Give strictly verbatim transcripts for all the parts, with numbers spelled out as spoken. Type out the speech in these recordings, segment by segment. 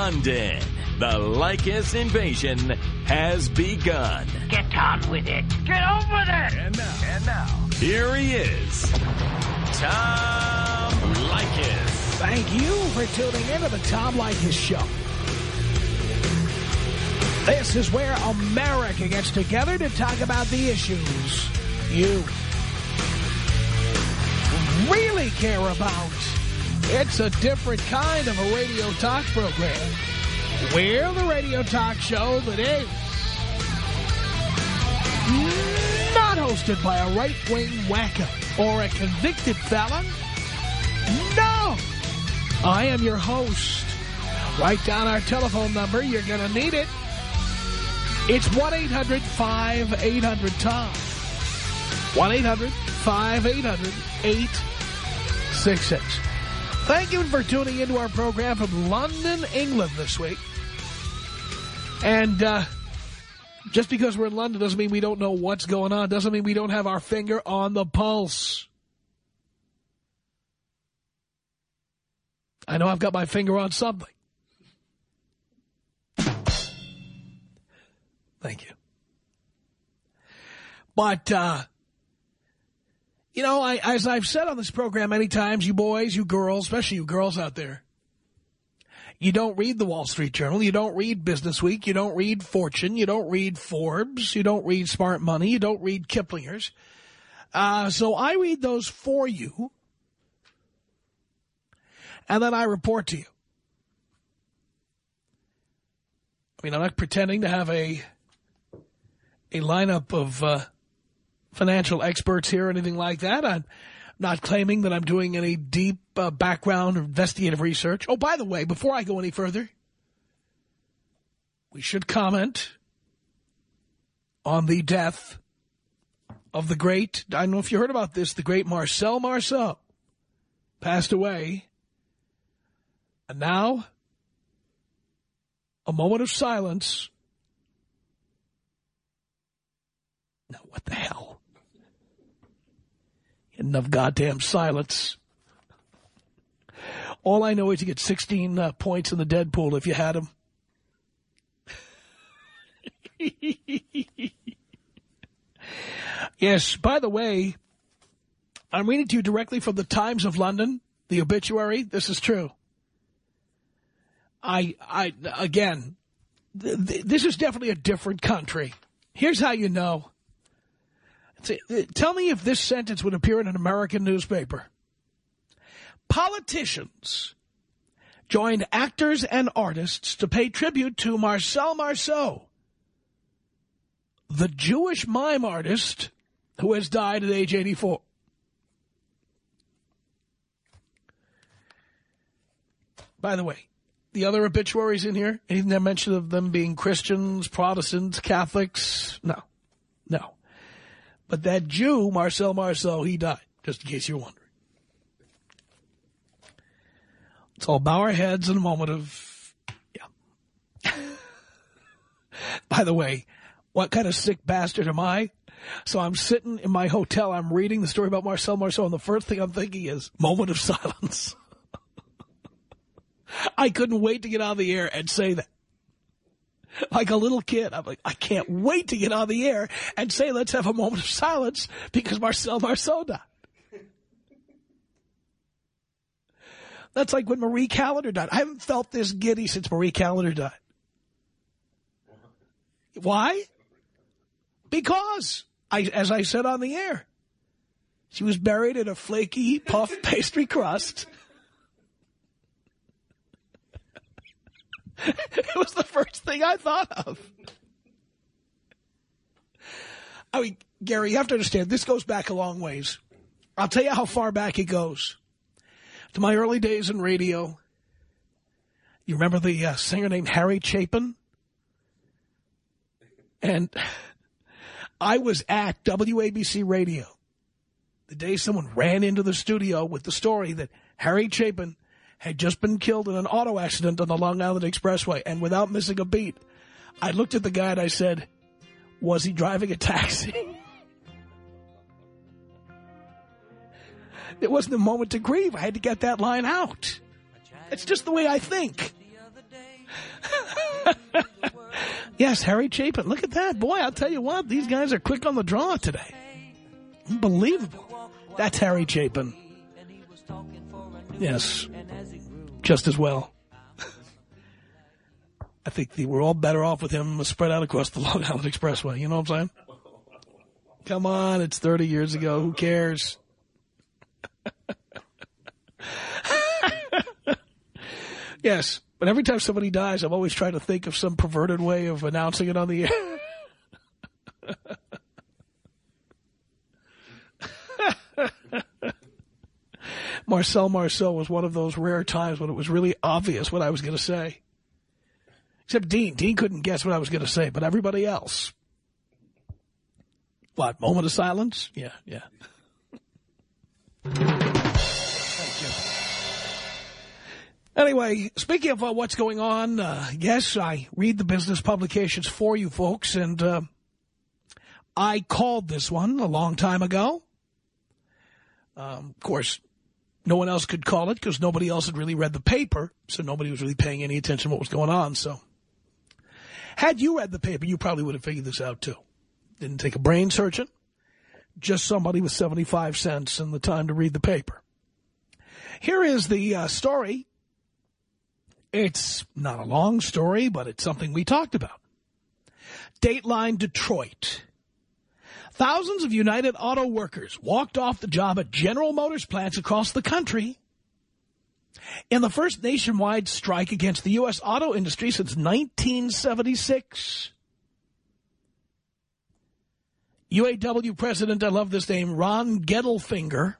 London. The Leykis invasion has begun. Get on with it. Get on with it. And now, and now, here he is, Tom Leykis. Thank you for tuning in to the Tom Leykis Show. This is where America gets together to talk about the issues you really care about. It's a different kind of a radio talk program. We're the radio talk show that is not hosted by a right-wing wacko or a convicted felon. No! I am your host. Write down our telephone number. You're going to need it. It's one eight hundred five eight hundred Tom. one eight hundred five eight hundred eight six six. Thank you for tuning into our program from London, England this week. And uh, just because we're in London doesn't mean we don't know what's going on. Doesn't mean we don't have our finger on the pulse. I know I've got my finger on something. Thank you. But, uh, you know, I, as I've said on this program many times, you boys, you girls, especially you girls out there, you don't read the Wall Street Journal, you don't read Business Week, you don't read Fortune, you don't read Forbes, you don't read Smart Money, you don't read Kiplinger's. Uh, so I read those for you, and then I report to you. I mean, I'm not pretending to have a a lineup of uh, financial experts here or anything like that. I'm not claiming that I'm doing any deep uh, background or investigative research. Oh, by the way, before I go any further, we should comment on the death of the great, I don't know if you heard about this, the great Marcel Marceau passed away. And now, a moment of silence. Now, what the hell? Enough goddamn silence. All I know is you get sixteen uh, points in the Deadpool if you had him. Yes, by the way, I'm reading to you directly from the Times of London, the obituary. This is true. I, I, again, th th this is definitely a different country. Here's how you know. Tell me if this sentence would appear in an American newspaper. Politicians joined actors and artists to pay tribute to Marcel Marceau, the Jewish mime artist who has died at age eighty-four. By the way, the other obituaries in here, anything that mention of them being Christians, Protestants, Catholics? No, no. But that Jew, Marcel Marceau, he died, just in case you're wondering. Let's all bow our heads in a moment of, yeah. By the way, what kind of sick bastard am I? So I'm sitting in my hotel, I'm reading the story about Marcel Marceau, and the first thing I'm thinking is, moment of silence. I couldn't wait to get on the air and say that. Like a little kid, I'm like, I can't wait to get on the air and say, let's have a moment of silence because Marcel Marceau died. That's like when Marie Callender died. I haven't felt this giddy since Marie Callender died. Why? Because, I, as I said on the air, she was buried in a flaky puff pastry crust. It was the first thing I thought of. I mean, Gary, you have to understand, this goes back a long ways. I'll tell you how far back it goes. To my early days in radio. You remember the uh, singer named Harry Chapin? And I was at W A B C Radio the day someone ran into the studio with the story that Harry Chapin had just been killed in an auto accident on the Long Island Expressway. And without missing a beat, I looked at the guy and I said, was he driving a taxi? It wasn't a moment to grieve. I had to get that line out. It's just the way I think. Yes, Harry Chapin. Look at that. Boy, I'll tell you what. These guys are quick on the draw today. Unbelievable. That's Harry Chapin. Yes. Just as well. I think the, we're all better off with him spread out across the Long Island Expressway. You know what I'm saying? Come on, it's thirty years ago. Who cares? Yes, but every time somebody dies, I'm always trying to think of some perverted way of announcing it on the air. Marcel Marceau was one of those rare times when it was really obvious what I was going to say. Except Dean. Dean couldn't guess what I was going to say, but everybody else. What, moment of silence? Yeah, yeah. Thank you. Anyway, speaking of uh, what's going on, uh, yes, I read the business publications for you folks, and uh, I called this one a long time ago. Um, of course, no one else could call it because nobody else had really read the paper, so nobody was really paying any attention to what was going on. So, had you read the paper, you probably would have figured this out, too. Didn't take a brain surgeon, just somebody with seventy-five cents and the time to read the paper. Here is the uh, story. It's not a long story, but it's something we talked about. Dateline Detroit. Thousands of United Auto workers walked off the job at General Motors plants across the country in the first nationwide strike against the U S auto industry since nineteen seventy-six. U A W president, I love this name, Ron Gettelfinger.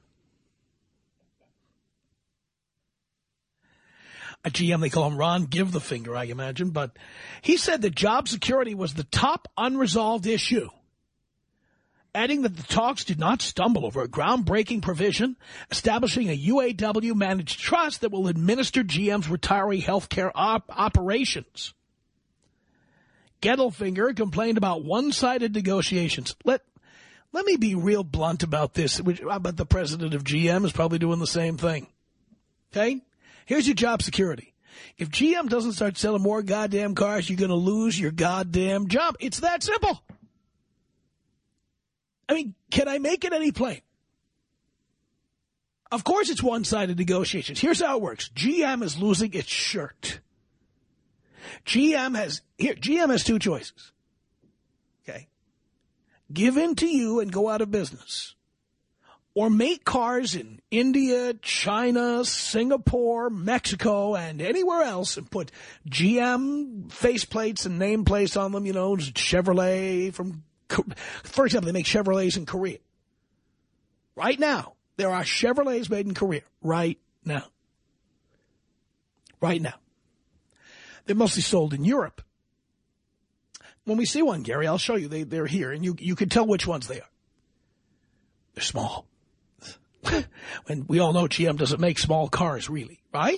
At G M, they call him Ron Give the Finger, I imagine. But he said that job security was the top unresolved issue, adding that the talks did not stumble over a groundbreaking provision establishing a U A W-managed trust that will administer G M's retiree health care op operations. Gettelfinger complained about one-sided negotiations. Let, let me be real blunt about this. Which, I bet the president of G M is probably doing the same thing. Okay? Here's your job security. If G M doesn't start selling more goddamn cars, you're going to lose your goddamn job. It's that simple. I mean, can I make it any plain? Of course it's one-sided negotiations. Here's how it works. G M is losing its shirt. G M has here. G M has two choices. Okay, give in to you and go out of business, or make cars in India, China, Singapore, Mexico, and anywhere else, and put G M faceplates and nameplates on them. You know, Chevrolet from, for example, they make Chevrolets in Korea. Right now, there are Chevrolets made in Korea. Right now. Right now. They're mostly sold in Europe. When we see one, Gary, I'll show you. They, they're here, and you, you can tell which ones they are. They're small. And we all know G M doesn't make small cars, really, right?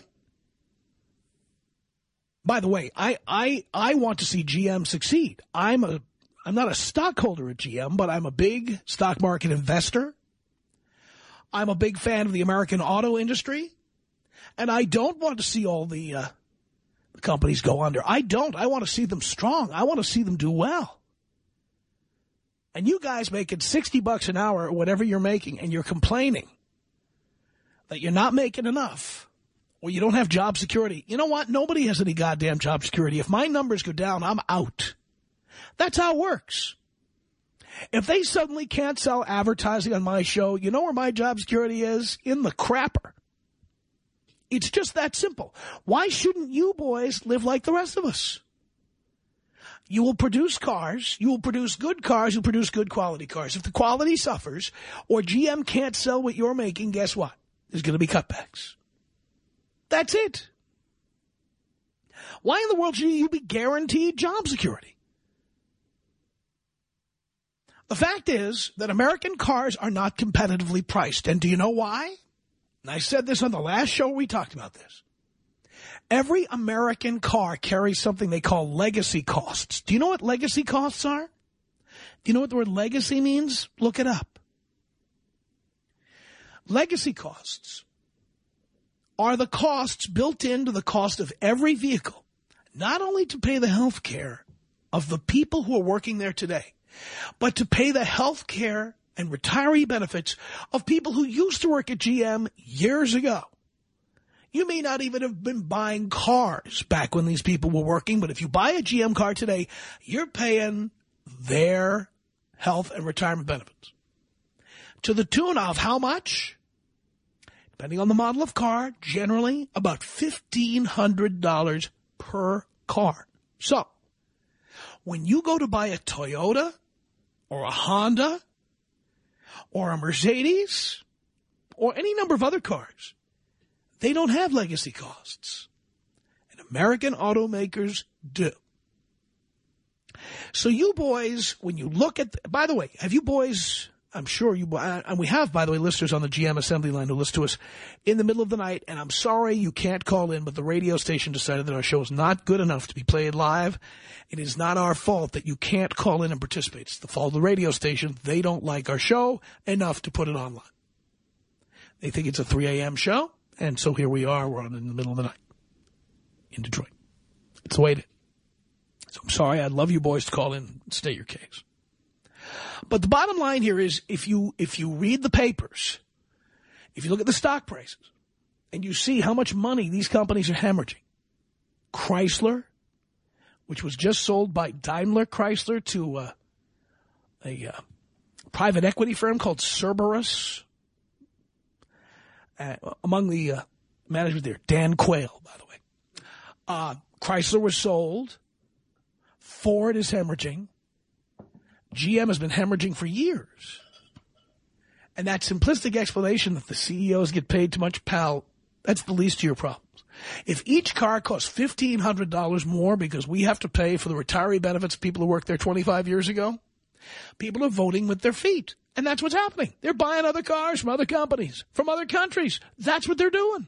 By the way, I, I, I want to see G M succeed. I'm a, I'm not a stockholder at G M, but I'm a big stock market investor. I'm a big fan of the American auto industry. And I don't want to see all the, uh, the companies go under. I don't. I want to see them strong. I want to see them do well. And you guys making sixty bucks an hour or whatever you're making, and you're complaining that you're not making enough, or you don't have job security. You know what? Nobody has any goddamn job security. If my numbers go down, I'm out. That's how it works. If they suddenly can't sell advertising on my show, you know where my job security is? In the crapper. It's just that simple. Why shouldn't you boys live like the rest of us? You will produce cars, you will produce good cars, you'll produce good quality cars. If the quality suffers, or G M can't sell what you're making, guess what? There's going to be cutbacks. That's it. Why in the world should you be guaranteed job security? The fact is that American cars are not competitively priced. And do you know why? And I said this on the last show we talked about this. Every American car carries something they call legacy costs. Do you know what legacy costs are? Do you know what the word legacy means? Look it up. Legacy costs are the costs built into the cost of every vehicle, not only to pay the health care of the people who are working there today, but to pay the health care and retiree benefits of people who used to work at G M years ago. You may not even have been buying cars back when these people were working, but if you buy a G M car today, you're paying their health and retirement benefits. To the tune of how much? Depending on the model of car, generally about fifteen hundred dollars per car. So, when you go to buy a Toyota or a Honda or a Mercedes or any number of other cars, they don't have legacy costs. And American automakers do. So you boys, when you look at, the, by the way, have you boys, I'm sure you, and we have, by the way, listeners on the G M assembly line who listen to us in the middle of the night, and I'm sorry you can't call in, but the radio station decided that our show is not good enough to be played live. It is not our fault that you can't call in and participate. It's the fault of the radio station. They don't like our show enough to put it online. They think it's a three A M show, and so here we are. We're on in the middle of the night in Detroit. It's the way it is. So I'm sorry. I'd love you boys to call in and state your case. But the bottom line here is if you if you read the papers, if you look at the stock prices, and you see how much money these companies are hemorrhaging, Chrysler, which was just sold by Daimler Chrysler to uh, a uh, private equity firm called Cerberus, uh, among the uh, management there, Dan Quayle, by the way. Uh, Chrysler was sold. Ford is hemorrhaging. G M has been hemorrhaging for years. And that simplistic explanation that the C E Os get paid too much, pal, that's the least of your problems. If each car costs fifteen hundred dollars more because we have to pay for the retiree benefits of people who worked there twenty-five years ago, people are voting with their feet. And that's what's happening. They're buying other cars from other companies, from other countries. That's what they're doing.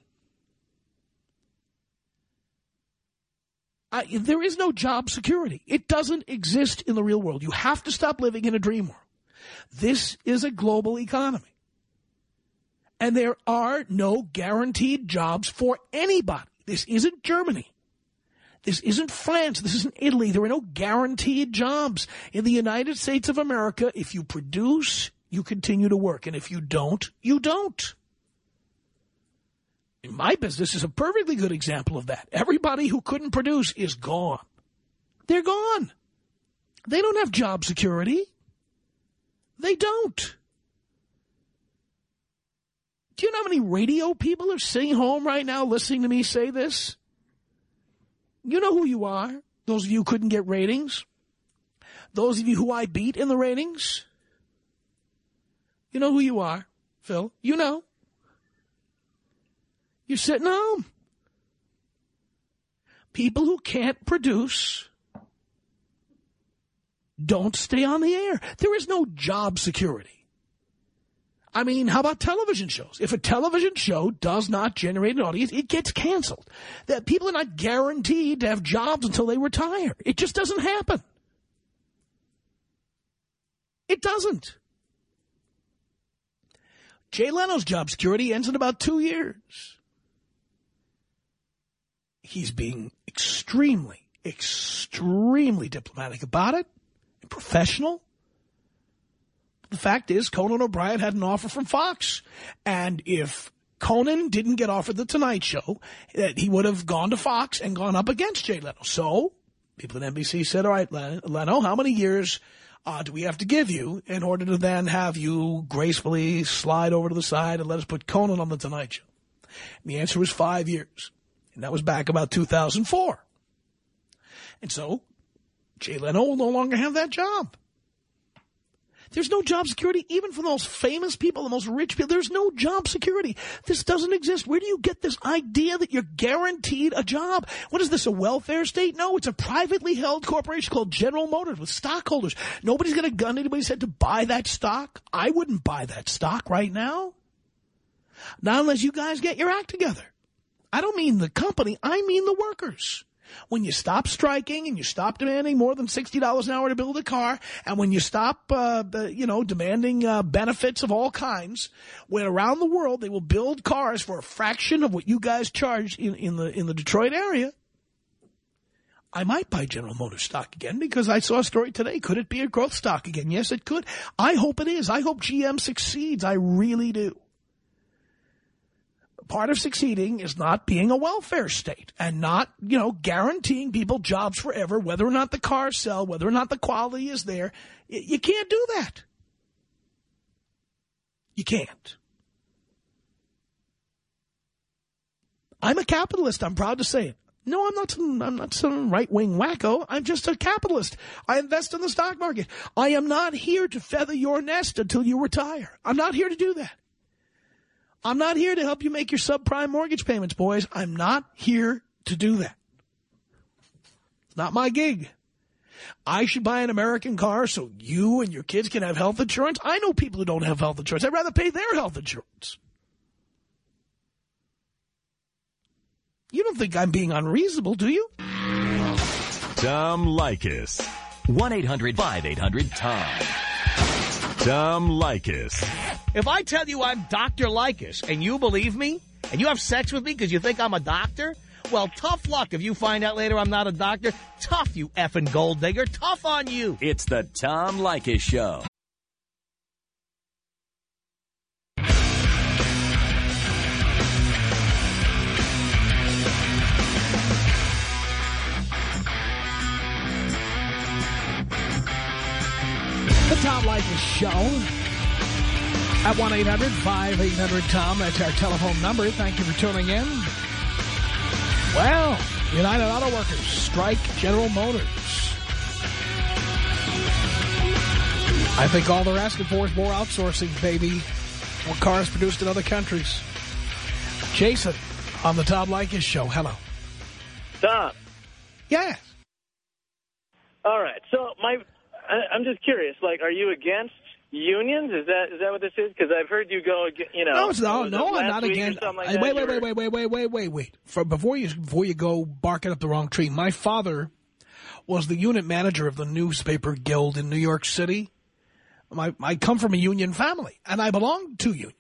Uh, there is no job security. It doesn't exist in the real world. You have to stop living in a dream world. This is a global economy. And there are no guaranteed jobs for anybody. This isn't Germany. This isn't France. This isn't Italy. There are no guaranteed jobs. In the United States of America, if you produce, you continue to work. And if you don't, you don't. My business is a perfectly good example of that. Everybody who couldn't produce is gone. They're gone. They don't have job security. They don't. Do you know how many radio people are sitting home right now listening to me say this? You know who you are. Those of you who couldn't get ratings. Those of you who I beat in the ratings. You know who you are, Phil. You know. You're sitting home. People who can't produce don't stay on the air. There is no job security. I mean, how about television shows? If a television show does not generate an audience, it gets canceled. That people are not guaranteed to have jobs until they retire. It just doesn't happen. It doesn't. Jay Leno's job security ends in about two years. He's being extremely, extremely diplomatic about it, and professional. The fact is, Conan O'Brien had an offer from Fox. And if Conan didn't get offered The Tonight Show, that he would have gone to Fox and gone up against Jay Leno. So people at N B C said, all right, Leno, how many years uh, do we have to give you in order to then have you gracefully slide over to the side and let us put Conan on The Tonight Show? And the answer was five years. And that was back about two thousand four. And so Jay Leno will no longer have that job. There's no job security even for the most famous people, the most rich people. There's no job security. This doesn't exist. Where do you get this idea that you're guaranteed a job? What is this, a welfare state? No, it's a privately held corporation called General Motors with stockholders. Nobody's going to gun anybody's head to buy that stock. I wouldn't buy that stock right now. Not unless you guys get your act together. I don't mean the company. I mean the workers. When you stop striking and you stop demanding more than sixty dollars an hour to build a car, and when you stop, uh, you know, demanding uh, benefits of all kinds, when around the world they will build cars for a fraction of what you guys charge in, in the in the Detroit area, I might buy General Motors stock again because I saw a story today. Could it be a growth stock again? Yes, it could. I hope it is. I hope G M succeeds. I really do. Part of succeeding is not being a welfare state and not, you know, guaranteeing people jobs forever, whether or not the cars sell, whether or not the quality is there. You can't do that. You can't. I'm a capitalist. I'm proud to say it. No, I'm not some, I'm not some right-wing wacko. I'm just a capitalist. I invest in the stock market. I am not here to feather your nest until you retire. I'm not here to do that. I'm not here to help you make your subprime mortgage payments, boys. I'm not here to do that. It's not my gig. I should buy an American car so you and your kids can have health insurance. I know people who don't have health insurance. I'd rather pay their health insurance. You don't think I'm being unreasonable, do you? Tom Leykis. one eight hundred five eight hundred Tom. Tom Leykis. If I tell you I'm Doctor Leykis and you believe me, and you have sex with me because you think I'm a doctor, well, tough luck if you find out later I'm not a doctor. Tough, you effing gold digger. Tough on you. It's the Tom Leykis Show. The Tom Leykis Show at one eight hundred five eight hundred Tom. That's our telephone number. Thank you for tuning in. Well, United Auto Workers strike General Motors. I think all they're asking for is more outsourcing, baby. More cars produced in other countries. Jason on the Tom Leykis Show. Hello. Tom. Yes. All right. So my, I, I'm just curious. Like, are you against unions? Is that is that what this is? Because I've heard you go, you know. No, it's no, no, I'm not week against. Like wait, wait, wait, wait, wait, wait, wait, wait, wait. For before you before you go barking up the wrong tree, my father was the unit manager of the newspaper guild in New York City. My I come from a union family, and I belong to unions.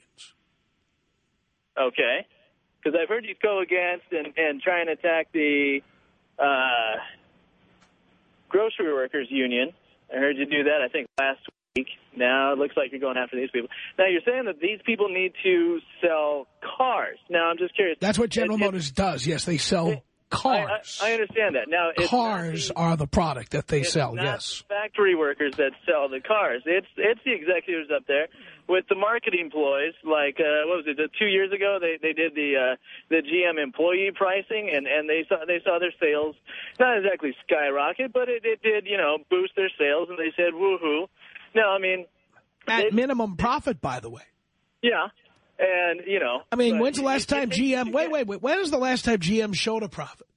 Okay, because I've heard you go against and and try and attack the uh, grocery workers union. I heard you do that. I think last week. Now it looks like you're going after these people. Now you're saying that these people need to sell cars. Now I'm just curious. That's what General it, Motors it, does. Yes, they sell it, cars. I, I, I understand that. Now it's cars the, are the product that they it's sell. Not yes, factory workers that sell the cars. It's it's the executives up there with the marketing employees. Like uh, what was it? Two years ago, they they did the uh, the G M employee pricing, and, and they saw they saw their sales not exactly skyrocket, but it, it did you know boost their sales, and they said woohoo. No, I mean at it, minimum profit, by the way. Yeah, and you know. I mean, when's the last it, time it, G M? It, wait, wait, wait. When is the last time G M showed a profit?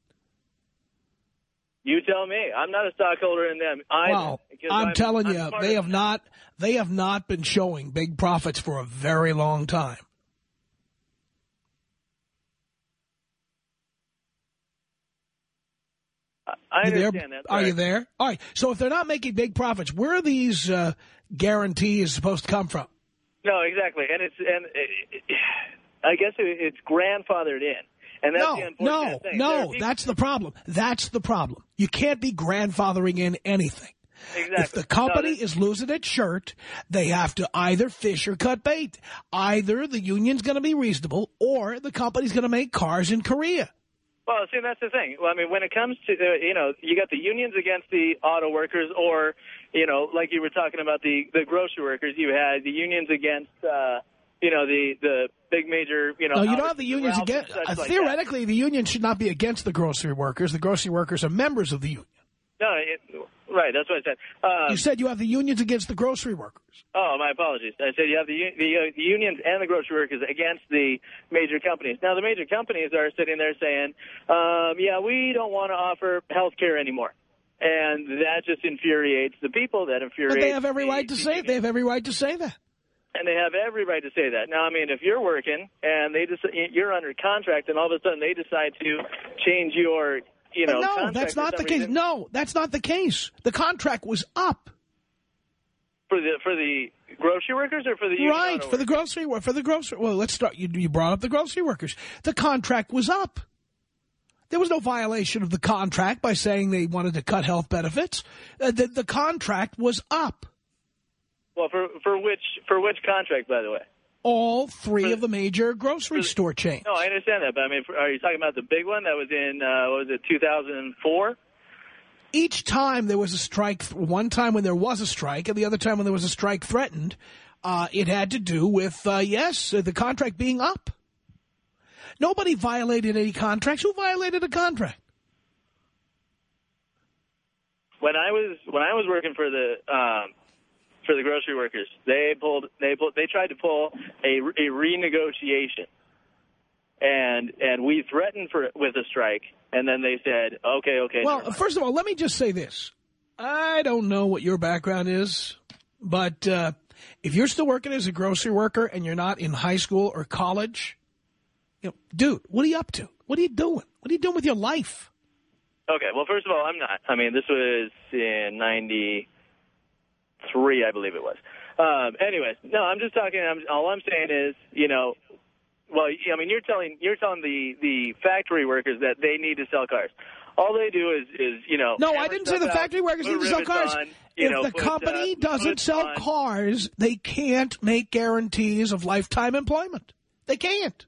You tell me. I'm not a stockholder in them either. Well, I'm, I'm telling I'm you, they have them. not. They have not been showing big profits for a very long time. I understand there? that. Are right. you there? All right. So if they're not making big profits, where are these uh, guarantees supposed to come from? No, exactly. And it's and it, it, I guess it, it's grandfathered in. And that's no, the unfortunate no, thing. no. That's the problem. That's the problem. You can't be grandfathering in anything. Exactly. If the company no, is losing its shirt, they have to either fish or cut bait. Either the union's going to be reasonable or the company's going to make cars in Korea. Well, see, that's the thing. Well, I mean, when it comes to, uh, you know, you got the unions against the auto workers or, you know, like you were talking about the, the grocery workers, you had the unions against, uh, you know, the, the big major, you know. No, you don't have the unions against, uh, like theoretically, that. the union should not be against the grocery workers. The grocery workers are members of the union. No, it, right, that's what I said. Um, you said you have the unions against the grocery workers. Oh, my apologies. I said you have the, the, uh, the unions and the grocery workers against the major companies. Now, the major companies are sitting there saying, um, yeah, we don't want to offer health care anymore. And that just infuriates the people. That infuriates But they have every the, right to the say unions. They have every right to say that. And they have every right to say that. Now, I mean, if you're working and they just, you're under contract and all of a sudden they decide to change your, you know, no, contract that's not the case. reason, no, that's not the case. The contract was up. For the for the grocery workers or for the union right auto for the workers? grocery for the grocery. Well, let's start. You you brought up the grocery workers. The contract was up. There was no violation of the contract by saying they wanted to cut health benefits. Uh, the, the contract was up. Well, for for which for which contract, by the way? All three for, of the major grocery store chains. No, I understand that, but I mean, for, are you talking about the big one that was in, uh, what was it, two thousand four? Each time there was a strike, one time when there was a strike, and the other time when there was a strike threatened, uh, it had to do with, uh, yes, the contract being up. Nobody violated any contracts. Who violated a contract? When I was when I was working for the um, for the grocery workers, they pulled they pulled, they tried to pull a, a renegotiation, and and we threatened for with a strike, and then they said, okay, okay. Well, first of all, let me just say this: I don't know what your background is, but uh, if you're still working as a grocery worker and you're not in high school or college, you know, dude, what are you up to? What are you doing? What are you doing with your life? Okay, well, first of all, I'm not. I mean, this was in ninety-three, I believe it was. Um, anyways, no, I'm just talking, I'm, all I'm saying is, you know, well, I mean, you're telling you're telling the, the factory workers that they need to sell cars. All they do is, is you know... No, I didn't say the factory workers need to sell cars. On, if know, the put, company uh, doesn't sell on. cars, they can't make guarantees of lifetime employment. They can't.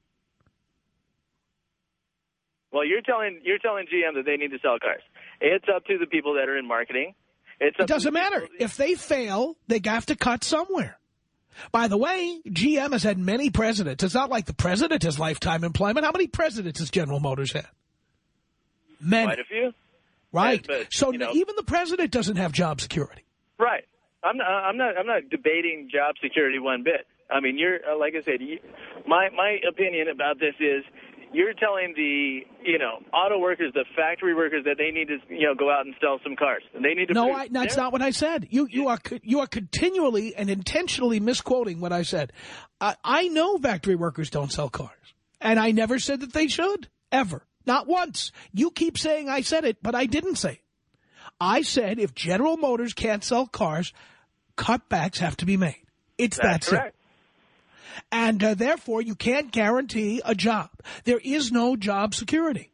Well, you're telling you're telling G M that they need to sell cars. It's up to the people that are in marketing. It's up it doesn't to matter. If they fail, they have to cut somewhere. By the way, G M has had many presidents. It's not like the president has lifetime employment. How many presidents has General Motors had? Many. Quite a few. Right. Yeah, but, so you know, even the president doesn't have job security. Right. I'm not. I'm not. I'm not debating job security one bit. I mean, you're uh, like I said. You, my my opinion about this is. You're telling the, you know, auto workers, the factory workers, that they need to, you know, go out and sell some cars. And they need to. No, I, that's not what I said. You you are you are continually and intentionally misquoting what I said. I, I know factory workers don't sell cars, and I never said that they should ever, not once. You keep saying I said it, but I didn't say it. I said if General Motors can't sell cars, cutbacks have to be made. It's that's that correct. simple. And uh, therefore, you can't guarantee a job. There is no job security.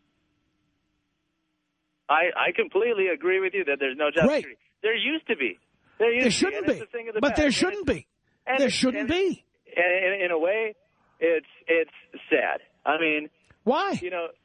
I, I completely agree with you that there's no job Great. security. There used to be. There, used There to shouldn't be. be. The thing of the But past. there And shouldn't it, be. And There it, shouldn't and be. And in, in a way, it's it's sad. I mean, Why? you know,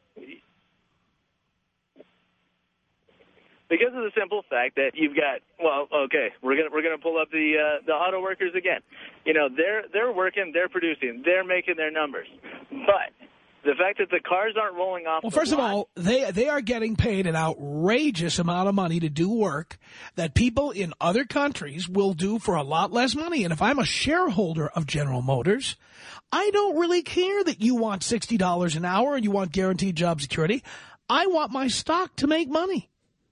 because of the simple fact that you've got, well, okay, we're gonna we're gonna pull up the uh, the auto workers again. You know, they're they're working, they're producing, they're making their numbers, but the fact that the cars aren't rolling off. Well, the first lot, of all, they they are getting paid an outrageous amount of money to do work that people in other countries will do for a lot less money. And if I'm a shareholder of General Motors, I don't really care that you want sixty dollars an hour and you want guaranteed job security. I want my stock to make money.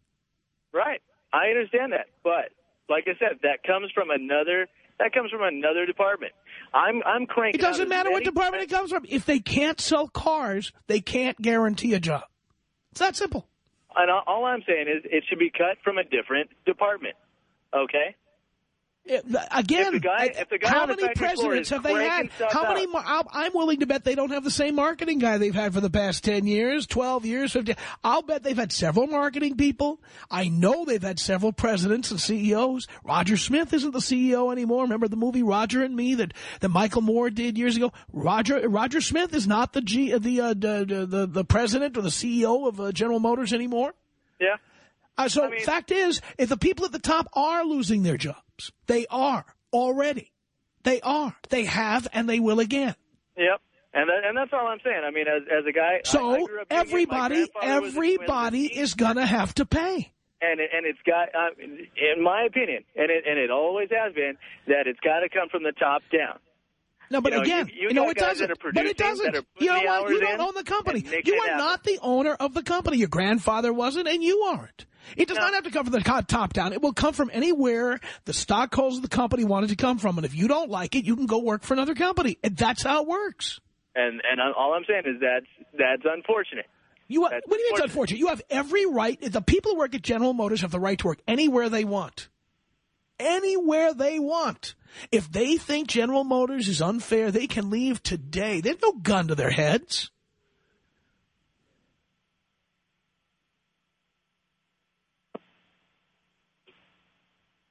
right? I understand that, but like I said, that comes from another. That comes from another department. I'm I'm cranking. It doesn't out matter what many- department it comes from. If they can't sell cars, they can't guarantee a job. It's that simple. And all, all I'm saying is it should be cut from a different department. Okay. It, again, If the guy- if the guy how on the many factory floor presidents is have they had? cranking stuff How many? out. More, I'm I'm willing to bet they don't have the same marketing guy they've had for the past ten years, twelve years, fifteen. I'll bet they've had several marketing people. I know they've had several presidents and C E Os. Roger Smith isn't the C E O anymore. Remember the movie Roger and Me that, that Michael Moore did years ago? Roger Roger Smith is not the G, the, uh, the, the, the president or the C E O of uh, General Motors anymore. Yeah. Uh, so I mean- fact is, if the people at the top are losing their jobs, they are already. They are. They have, and they will again. Yep. And that, and that's all I'm saying. I mean, as as a guy, So I, I grew up thinking my everybody, grandfather was a twin everybody fifteen. is going to have to pay. And it, and it's got, uh, in my opinion, and it and it always has been, that it's got to come from the top down. No, but You know, again, you- you know, got it guys doesn't. that are But it producing, doesn't. that are You know putting the what? You hours don't in own the company. and making You it are happen. not the owner of the company. Your grandfather wasn't, and you aren't. It does No. not have to come from the co- top down. It will come from anywhere the stockholders of the company wanted to come from. And if you don't like it, you can go work for another company. And that's how it works. And and all I'm saying is that's that's unfortunate. You have, That's what do you mean it's unfortunate. unfortunate? You have every right. The people who work at General Motors have the right to work anywhere they want. Anywhere they want. If they think General Motors is unfair, they can leave today. There's no gun to their heads.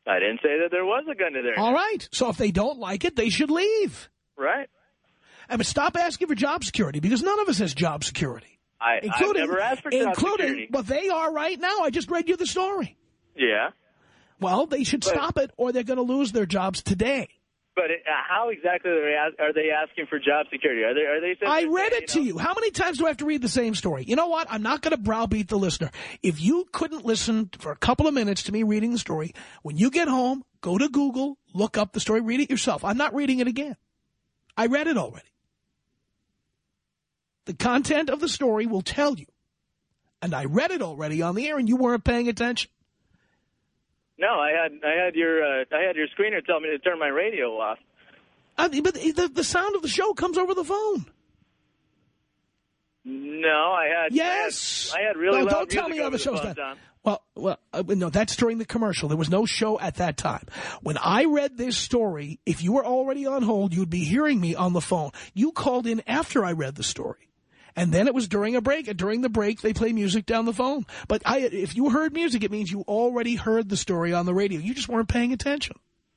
I didn't say that there was a gun to their head. All right. So if they don't like it, they should leave. Right. And but stop asking for job security, because none of us has job security. I, including, I've never asked for job including, security. But they are right now. I just read you the story. Yeah. Well, they should but, stop it, or they're going to lose their jobs today. But it, uh, how exactly are they, are they asking for job security? Are they? Are they? I read saying, it to you, know, you. How many times do I have to read the same story? You know what? I'm not going to browbeat the listener. If you couldn't listen for a couple of minutes to me reading the story, when you get home, go to Google, look up the story, read it yourself. I'm not reading it again. I read it already. The content of the story will tell you. And I read it already on the air, and you weren't paying attention. No, I had I had your uh, I had your screener tell me to turn my radio off. I mean, but the, the sound of the show comes over the phone. No, I had. Yes. I had, I had really no, loud don't tell music me how the over show's phone, done. Tom. Well, well, uh, no, that's during the commercial. There was no show at that time. When I read this story, if you were already on hold, you'd be hearing me on the phone. You called in after I read the story. And then it was during a break. And during the break, they play music down the phone. But I, if you heard music, it means you already heard the story on the radio. You just weren't paying attention.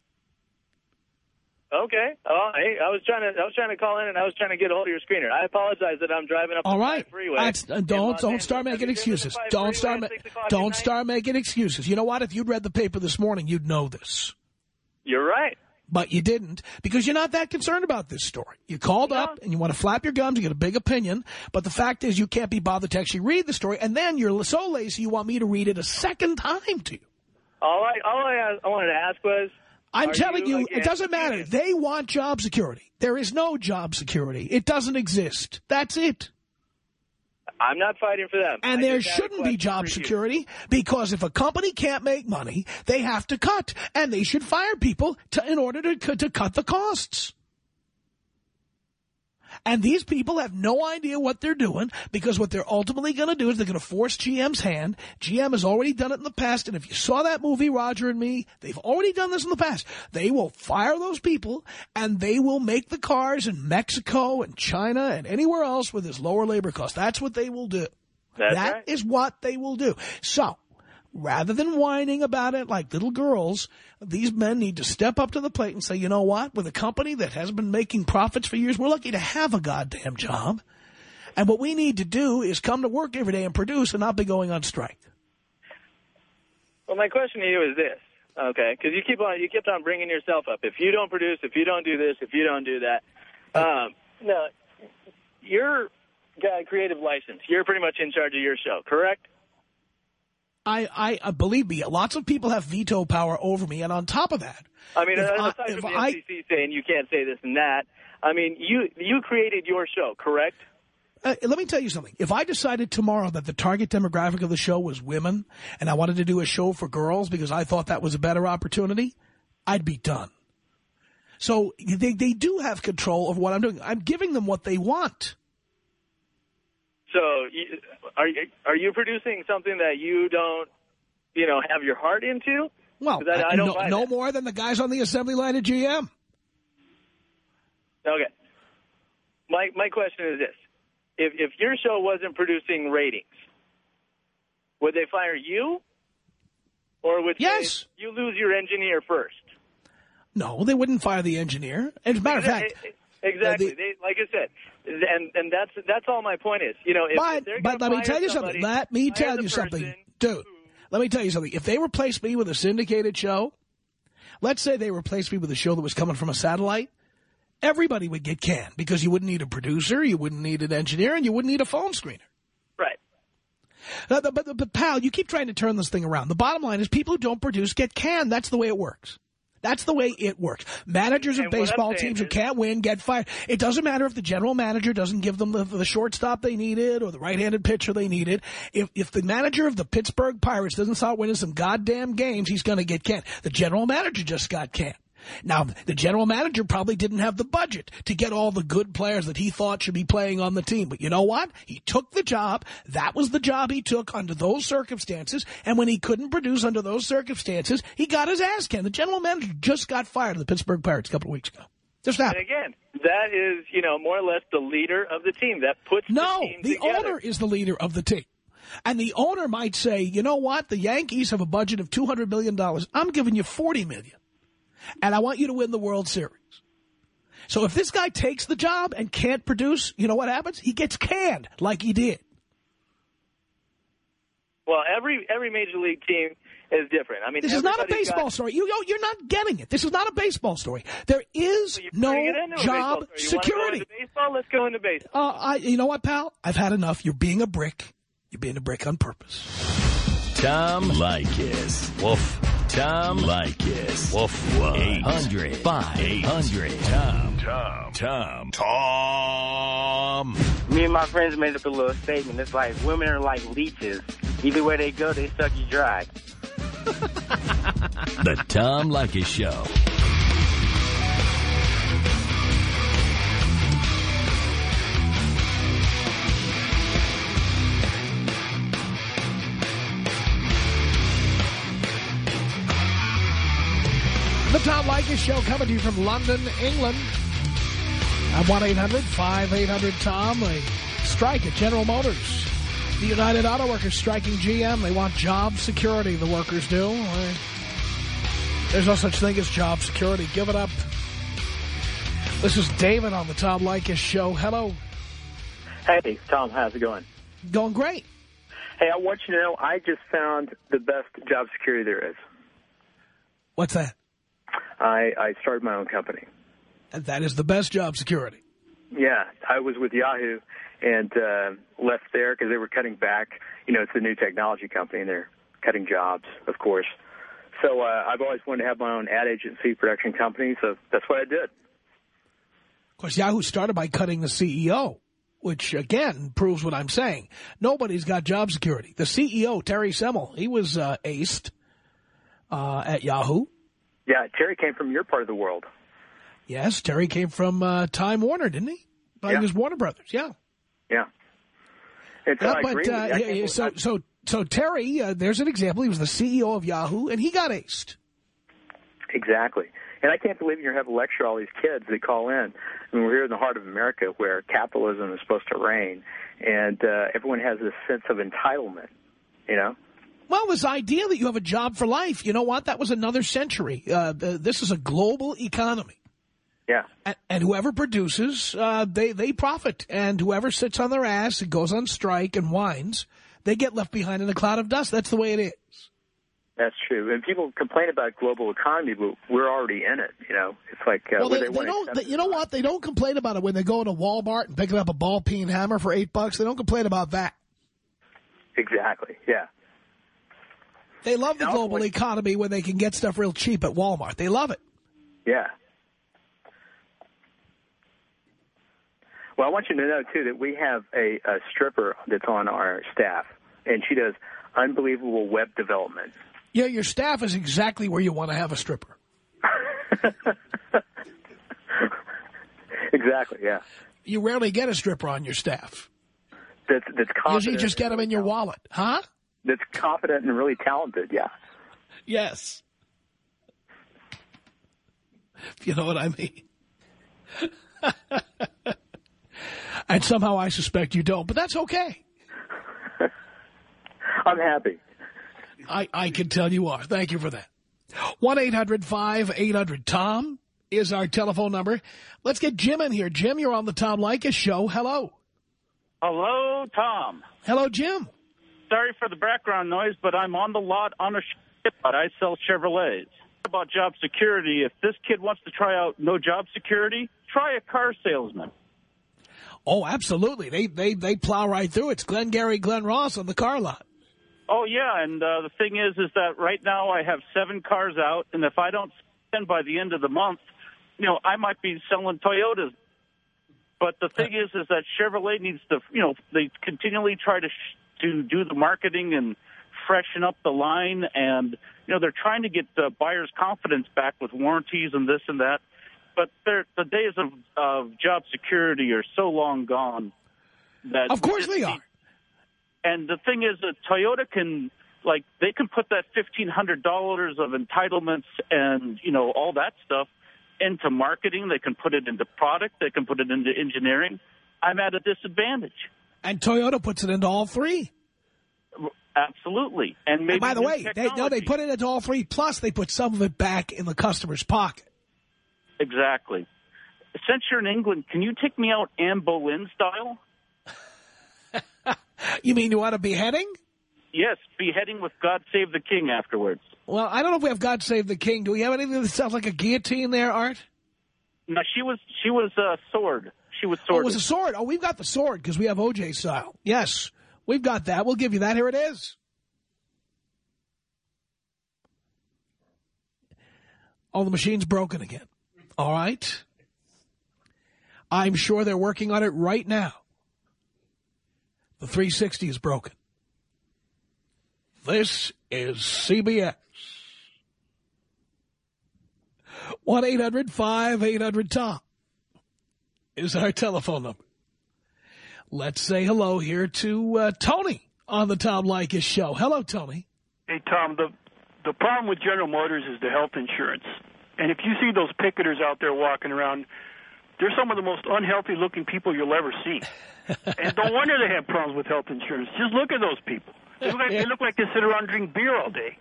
Okay. Well, hey, I was trying to I was trying to call in, and I was trying to get a hold of your screener. I apologize that I'm driving up All the right. freeway. That's, uh, don't don't start making excuses. Don't start don't start making excuses. You know what? If you'd read the paper this morning, you'd know this. You're right. But you didn't, because you're not that concerned about this story. You called no. up and you want to flap your gums, you get a big opinion, but the fact is you can't be bothered to actually read the story, and then you're so lazy you want me to read it a second time to you. All I, all I, I wanted to ask was... I'm telling you, you it doesn't matter. They want job security. There is no job security. It doesn't exist. That's it. I'm not fighting for them. And I there shouldn't be job security, because if a company can't make money, they have to cut. And they should fire people to, in order to, to cut the costs. And these people have no idea what they're doing, because what they're ultimately going to do is they're going to force G M's hand. G M has already done it in the past, and if you saw that movie, Roger and Me, they've already done this in the past. They will fire those people, and they will make the cars in Mexico and China and anywhere else with this lower labor cost. That's what they will do. That's that right. is what they will do. So, rather than whining about it like little girls, these men need to step up to the plate and say, you know what? With a company that has been making profits for years, we're lucky to have a goddamn job. And what we need to do is come to work every day and produce and not be going on strike. Well, my question to you is this, okay? Because you keep on, you kept on bringing yourself up. If you don't produce, if you don't do this, if you don't do that. Um, no, you're got a creative license. You're pretty much in charge of your show, correct? I, I, uh, believe me, lots of people have veto power over me, and on top of that, I mean, aside I, from the I, F C C saying you can't say this and that, I mean, you you created your show, correct? Uh, let me tell you something. If I decided tomorrow that the target demographic of the show was women, and I wanted to do a show for girls because I thought that was a better opportunity, I'd be done. So they they do have control of what I'm doing. I'm giving them what they want. So, you, are you, are you producing something that you don't, you know, have your heart into? Well, I, I don't no, buy no that. more than the guys on the assembly line at G M. Okay. My my question is this: if if your show wasn't producing ratings, would they fire you, or would yes. they, you lose your engineer first? No, they wouldn't fire the engineer. As a matter of fact, exactly. Uh, the, they, like I said, and and that's that's all my point is. You know, if, but if they're but let me tell you somebody, something. Let me hire tell the you something, person dude. who, Let me tell you something. If they replaced me with a syndicated show, let's say they replaced me with a show that was coming from a satellite, everybody would get canned because you wouldn't need a producer, you wouldn't need an engineer, and you wouldn't need a phone screener. Right. Uh, but, but, but, pal, you keep trying to turn this thing around. The bottom line is people who don't produce get canned. That's the way it works. That's the way it works. Managers of and what baseball I'm saying teams who is, can't win get fired. It doesn't matter if the general manager doesn't give them the, the shortstop they needed or the right-handed pitcher they needed. If, if the manager of the Pittsburgh Pirates doesn't start winning some goddamn games, he's going to get canned. The general manager just got canned. Now, the general manager probably didn't have the budget to get all the good players that he thought should be playing on the team. But you know what? He took the job. That was the job he took under those circumstances. And when he couldn't produce under those circumstances, he got his ass canned. The general manager just got fired of the Pittsburgh Pirates a couple of weeks ago. Just and happened. again, that is, you know, more or less the leader of the team that puts no, the team the together. owner is the leader of the team. And the owner might say, you know what? The Yankees have a budget of two hundred million dollars. I'm giving you forty million dollars. And I want you to win the World Series. So if this guy takes the job and can't produce, you know what happens? He gets canned like he did. Well, every every major league team is different. I mean, this is not a baseball got... story. You know, you're not getting it. This is not a baseball story. There is so no job you security. Go into baseball? Let's go into baseball. Uh, I, you know what, pal? I've had enough. You're being a brick. You're being a brick on purpose. Tom Leykis. Woof. Tom Leykis. Woof. Woof. eight hundred. five hundred. Tom. Tom. Tom. Tom. Me and my friends made up a little statement. It's like women are like leeches. Either way they go, they suck you dry. The Tom Leykis Show. The Tom Leykis Show coming to you from London, England. I'm one eight hundred five eight hundred Tom. A strike at General Motors. The United Auto Workers striking G M. They want job security, the workers do. There's no such thing as job security. Give it up. This is David on the Tom Leykis Show. Hello. Hey, Tom. How's it going? Going great. Hey, I want you to know I just found the best job security there is. What's that? I, I started my own company. And that is the best job security. Yeah. I was with Yahoo and uh, left there because they were cutting back. You know, it's a new technology company, and they're cutting jobs, of course. So uh, I've always wanted to have my own ad agency production company, so that's what I did. Of course, Yahoo started by cutting the C E O, which, again, proves what I'm saying. Nobody's got job security. The C E O, Terry Semel, he was uh, aced uh, at Yahoo. Yeah, Terry came from your part of the world. Yes, Terry came from uh, Time Warner, didn't he? Uh, yeah. He was Warner Brothers, yeah. Yeah. And so yeah I but agree uh, with you. yeah, so, so, so Terry, uh, there's an example. He was the C E O of Yahoo, and he got aced. Exactly. And I can't believe you're going to have to lecture all these kids that call in. I mean, we're here in the heart of America where capitalism is supposed to reign, and uh, everyone has this sense of entitlement, you know? Well, this idea that you have a job for life, you know what? That was another century. Uh, this is a global economy. Yeah. And, and whoever produces, uh, they, they profit. And whoever sits on their ass and goes on strike and whines, they get left behind in a cloud of dust. That's the way it is. That's true. And people complain about global economy, but we're already in it, you know? It's like... Uh, well, they, they, they don't, they, you know what? They don't complain about it when they go into Walmart and pick up a ball-peen hammer for eight bucks. They don't complain about that. Exactly, yeah. They love the and global also, economy when they can get stuff real cheap at Walmart. They love it. Yeah. Well, I want you to know, too, that we have a, a stripper that's on our staff, and she does unbelievable web development. Yeah, your staff is exactly where you want to have a stripper. Exactly, yeah. You rarely get a stripper on your staff. That's, that's confident. Usually you just get them in your wallet. Huh? That's confident and really talented, yeah. Yes. If you know what I mean. And somehow I suspect you don't, but that's okay. I'm happy. I, I can tell you are. Thank you for that. one eight hundred five eight hundred Tom is our telephone number. Let's get Jim in here. Jim, you're on the Tom Leykis Show. Hello. Hello, Tom. Hello, Jim. Sorry for the background noise, but I'm on the lot on a ship, but I sell Chevrolets. About job security, if this kid wants to try out no job security, try a car salesman. Oh, absolutely. They they they plow right through. It's Glenn Gary, Glenn Ross on the car lot. Oh, yeah, and uh, the thing is, is that right now I have seven cars out, and if I don't spend by the end of the month, you know, I might be selling Toyotas. But the thing is, is that Chevrolet needs to, you know, they continually try to sh to do the marketing and freshen up the line, and, you know, they're trying to get the buyers' confidence back with warranties and this and that. But the days of, of job security are so long gone. That of course they are. And the thing is that Toyota can, like, they can put that fifteen hundred dollars of entitlements and, you know, all that stuff into marketing. They can put it into product. They can put it into engineering. I'm at a disadvantage. And Toyota puts it into all three. Absolutely. And maybe And by the new way, they, no, technology. they put it into all three. Plus, they put some of it back in the customer's pocket. Exactly. Since you're in England, can you take me out Anne Boleyn style? You mean you want a beheading? Yes, beheading with God Save the King afterwards. Well, I don't know if we have God Save the King. Do we have anything that sounds like a guillotine there, Art? No, she was she was a sword. She was Oh, sword. it was a sword. Oh, we've got the sword because we have O J style. Yes, we've got that. We'll give you that. Here it is. Oh, the machine's broken again. All right. I'm sure they're working on it right now. The three sixty is broken. This is C B S. one eight hundred five eight hundred Tom is our telephone number. Let's say hello here to uh, Tony on the Tom Leykis show. Hello, Tony. Hey, Tom, the the problem with General Motors is the health insurance. And if you see those picketers out there walking around, they're some of the most unhealthy-looking people you'll ever see. And no wonder they have problems with health insurance. Just look at those people. They look like they, look like they sit around and drink beer all day.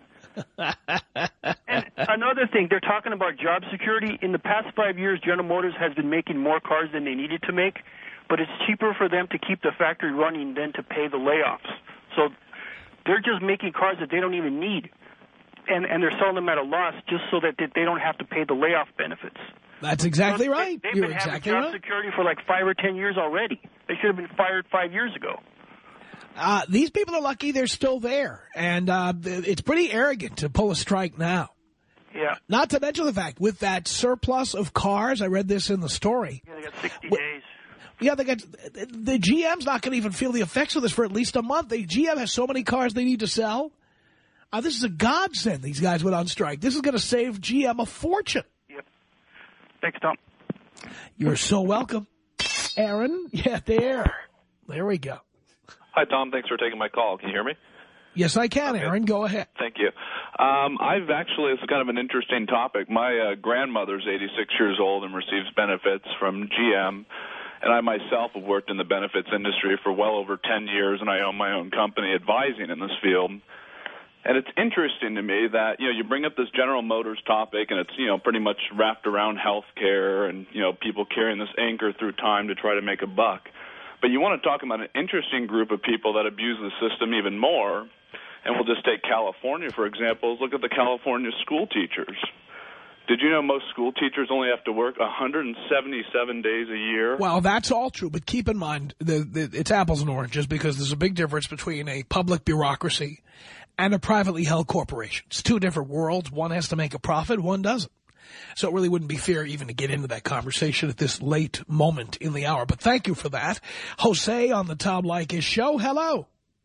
And another thing, they're talking about job security. In the past five years, General Motors has been making more cars than they needed to make, but it's cheaper for them to keep the factory running than to pay the layoffs. So they're just making cars that they don't even need, and, and they're selling them at a loss just so that they don't have to pay the layoff benefits. That's exactly so right. They, they've You're been exactly having job right. security for like five or ten years already. They should have been fired five years ago. Uh, these people are lucky they're still there, and uh, it's pretty arrogant to pull a strike now. Yeah. Not to mention the fact, with that surplus of cars, I read this in the story. Yeah, they got sixty days. Yeah, they got the G M's not going to even feel the effects of this for at least a month. The G M has so many cars they need to sell. Uh, this is a godsend. These guys went on strike. This is going to save G M a fortune. Yep. Thanks, Tom. You're so welcome, Aaron. Yeah, there, there we go. Hi, Tom. Thanks for taking my call. Can you hear me? Yes, I can, Okay. Aaron. Go ahead. Thank you. Um, I've actually, it's kind of an interesting topic. My uh, grandmother's eighty-six years old and receives benefits from G M, and I myself have worked in the benefits industry for well over ten years, and I own my own company advising in this field. And it's interesting to me that, you know, you bring up this General Motors topic, and it's, you know, pretty much wrapped around health care and, you know, people carrying this anchor through time to try to make a buck. But you want to talk about an interesting group of people that abuse the system even more. And we'll just take California, for example. Look at the California school teachers. Did you know most school teachers only have to work one hundred seventy-seven days a year? Well, that's all true, but keep in mind the, the, it's apples and oranges because there's a big difference between a public bureaucracy and a privately held corporation. It's two different worlds. One has to make a profit, one doesn't. So it really wouldn't be fair even to get into that conversation at this late moment in the hour. But thank you for that. Jose on the Tom Leykis show. Hello.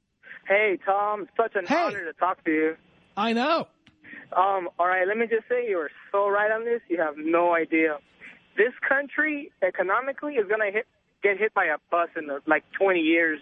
Hey, Tom. Such an Hey. honor to talk to you. I know. Um, all right, let me just say you are so right on this. You have no idea. This country, economically, is going to hit get hit by a bus in the, like twenty years.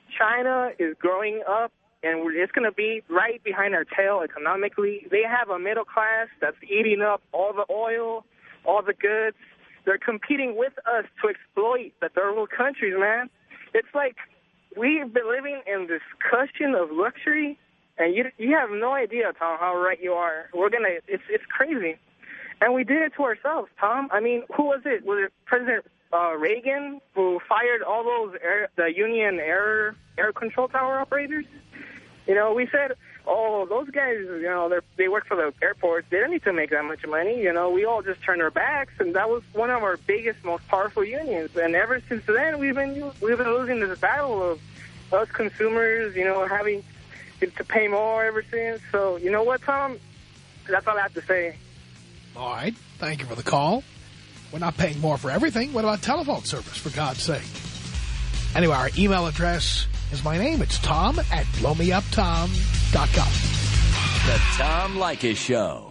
China is growing up, and we're, it's going to be right behind our tail economically. They have a middle class that's eating up all the oil, all the goods. They're competing with us to exploit the third world countries, man. It's like we've been living in this cushion of luxury, and you you have no idea, Tom, how right you are. We're going to, it's it's crazy. And we did it to ourselves, Tom. I mean, who was it? Was it President uh, Reagan who fired all those air, the Union air air control tower operators? You know, we said, oh, those guys, you know, they work for the airports. They don't need to make that much money. You know, we all just turned our backs, and that was one of our biggest, most powerful unions. And ever since then, we've been we've been losing this battle of us consumers, you know, having to pay more ever since. So, you know what, Tom? That's all I have to say. All right. Thank you for the call. We're not paying more for everything. What about telephone service, for God's sake? Anyway, our email address is my name. It's Tom at blow me up tom dot com. The Tom Leykis Show.